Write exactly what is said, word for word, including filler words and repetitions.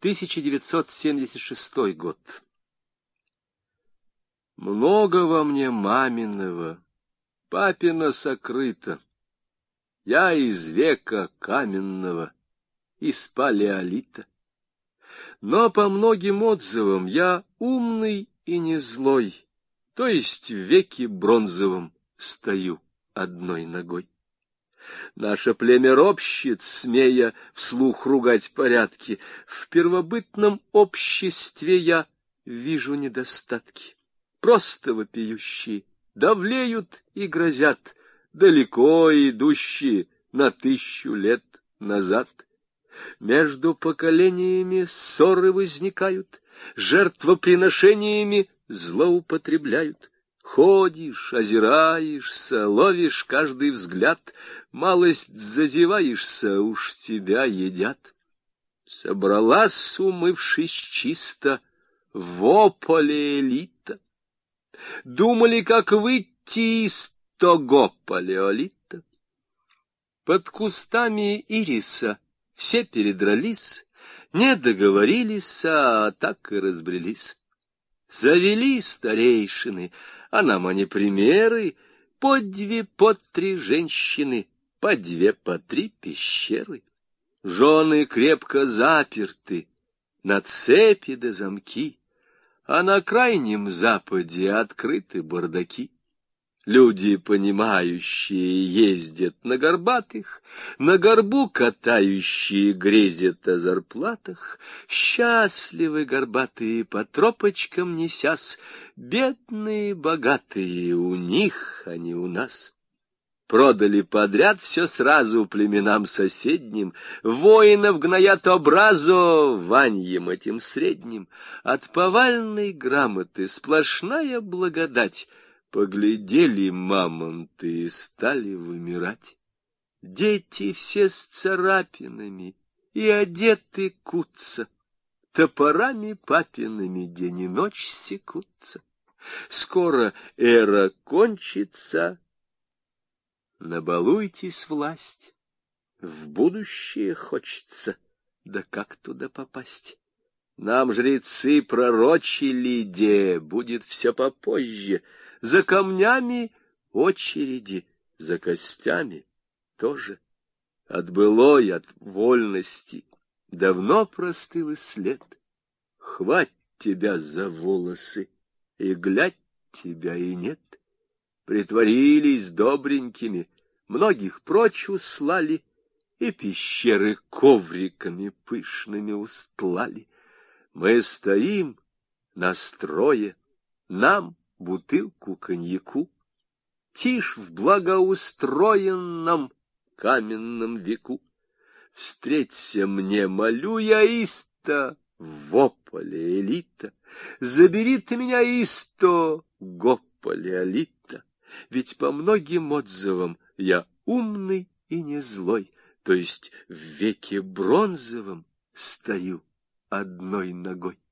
тысяча девятьсот семьдесят шестой год. Много во мне маминого, папина сокрыто. Я из века каменного, из палеолита. Но по многим отзывам я умный и не злой, то есть в веке бронзовом стою одной ногой. Наше племя ропщет, смея вслух ругать порядки. В первобытном обществе я вижу недостатки. Просто вопиющие, давлеют и грозят, далеко идущие на тысячу лет назад. Между поколениями ссоры возникают, жертвоприношениями злоупотребляют. Ходишь, озираешься, ловишь каждый взгляд, малость зазеваешься, уж тебя едят. Собралась, умывшись чисто, во палеолита. Думали, как выйти из того палеолита. Под кустами ириса все передрались, не договорились, а так и разбрелись. Завели старейшины, а нам они примеры, по две, по три женщины, по две, по три пещеры. Жены крепко заперты, на цепи да замки, а на крайнем западе открыты бардаки. Люди, понимающие, ездят на горбатых, на горбу катающие грезят о зарплатах. Счастливы горбатые по тропочкам несясь, бедные богатые у них, а не у нас. Продали подряд все сразу племенам соседним, воинов гноят образу ваньем этим средним. От повальной грамоты сплошная благодать. Поглядели мамонты и стали вымирать. Дети все с царапинами и одеты кутся, топорами папиными день и ночь секутся. Скоро эра кончится, набалуйтесь, власть, в будущее хочется, да как туда попасть? Нам жрецы пророчили, де будет все попозже. За камнями очереди, за костями тоже. От былой, от вольности давно простыл и след. Хвать тебя за волосы, и глядь, тебя и нет. Притворились добренькими, многих прочь услали, и пещеры ковриками пышными устлали. Мы стоим на строе, нам бутылку коньяку, тишь в благоустроенном каменном веку. Встреться мне, молю я, исто, во палеолита, забери ты меня, исто, го палеолита, ведь по многим отзывам я умный и не злой, то есть в веке бронзовом стою одной ногой.